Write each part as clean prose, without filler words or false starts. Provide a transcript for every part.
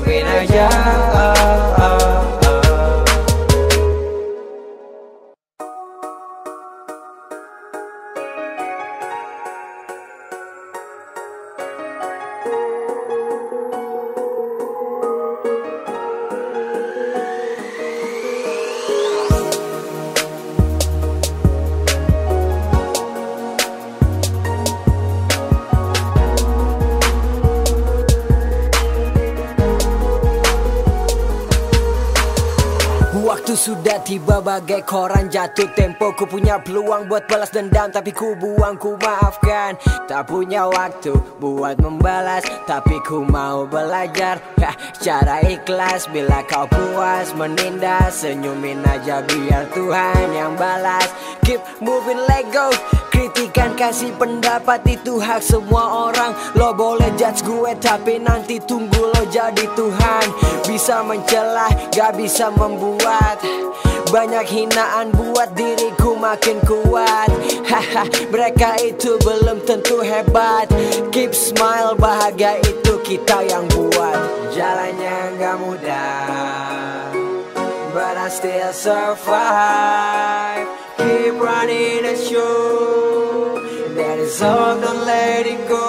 senyumin aja. Waktu sudah tiba bagai koran jatuh tempo. Ku punya peluang buat balas dendam, tapi ku buang, ku maafkan. Tak punya waktu buat membalas, tapi ku mau belajar cara ikhlas. Bila kau puas menindas, senyumin aja biar Tuhan yang balas. Keep moving, let go. Kritikan, kasih pendapat itu hak semua orang. Lo boleh judge gue, tapi nanti tunggu lo jadi Tuhan. Bisa mencelah, gak bisa membuat banyak hinaan buat diriku makin kuat. Haha, mereka itu belum tentu hebat. Keep smile, bahagia itu kita yang buat. Jalannya gak mudah, but I still survive. Keep running the show, that is all, don't let it go.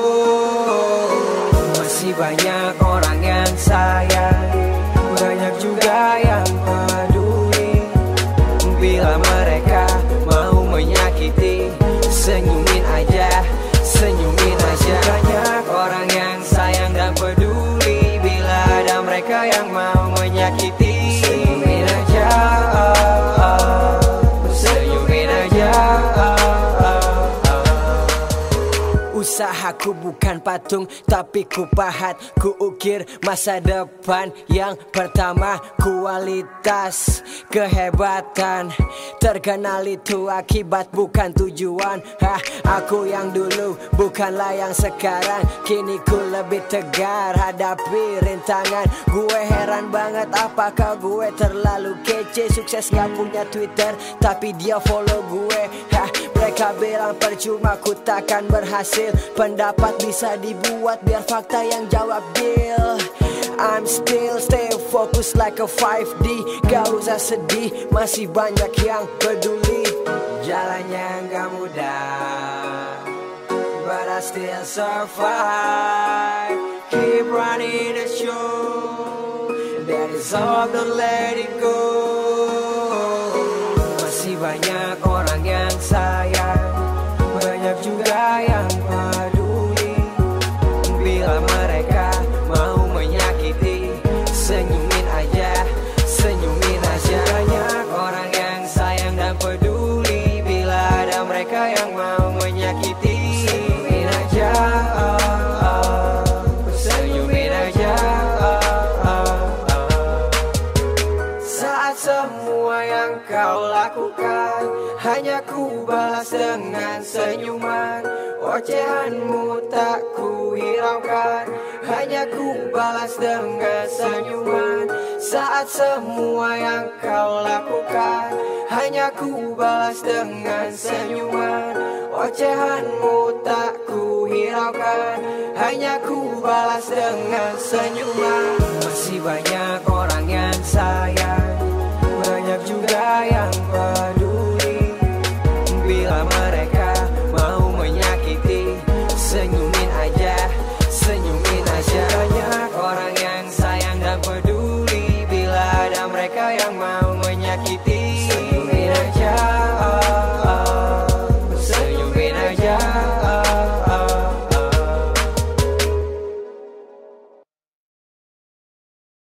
Masih banyak orang yang sayang, banyak juga yang peduli. Bila mereka mau menyakiti, senyumin aja, senyumin aja. Banyak orang yang sayang dan peduli. Bila ada mereka yang mau menyakiti, senyumin aja, senyumin aja. Usahaku bukan patung, tapi ku pahat. Ku ukir masa depan yang pertama. Kualitas, kehebatan, terkenal itu akibat bukan tujuan. Aku yang dulu bukanlah yang sekarang. Kini ku lebih tegar hadapi rintangan. Gue heran banget apakah gue terlalu kece. Sukses gak punya Twitter, tapi dia follow gue. Mereka bilang percuma, ku takkan berhasil. Pendapat bisa dibuat biar fakta yang jawab deal. I'm still stay focused like a 5D. Gak usah sedih, masih banyak yang peduli. Jalannya gak mudah, but I still survive. Keep running the show, that is all, don't let it go. Masih banyak orang yang sayang, banyak juga yang peduli. Bila mereka mau menyakiti, senyumin aja, senyumin aja. Banyak orang yang sayang dan peduli. Bila ada mereka yang mau menyakiti, senyumin aja, senyumin aja. Saat semua yang kau lakukan hanya ku balas dengan senyuman, ocehanmu tak ku hiraukan. Hanya ku balas dengan senyuman. Saat semua yang kau lakukan hanya ku balas dengan senyuman, ocehanmu tak ku hiraukan. Hanya ku balas dengan senyuman. Masih banyak orang yang sayang, banyak juga yang peduli. Bila mereka mau menyakiti, senyumin aja, senyumin aja. Banyak orang yang sayang dan peduli. Bila ada mereka yang mau menyakiti,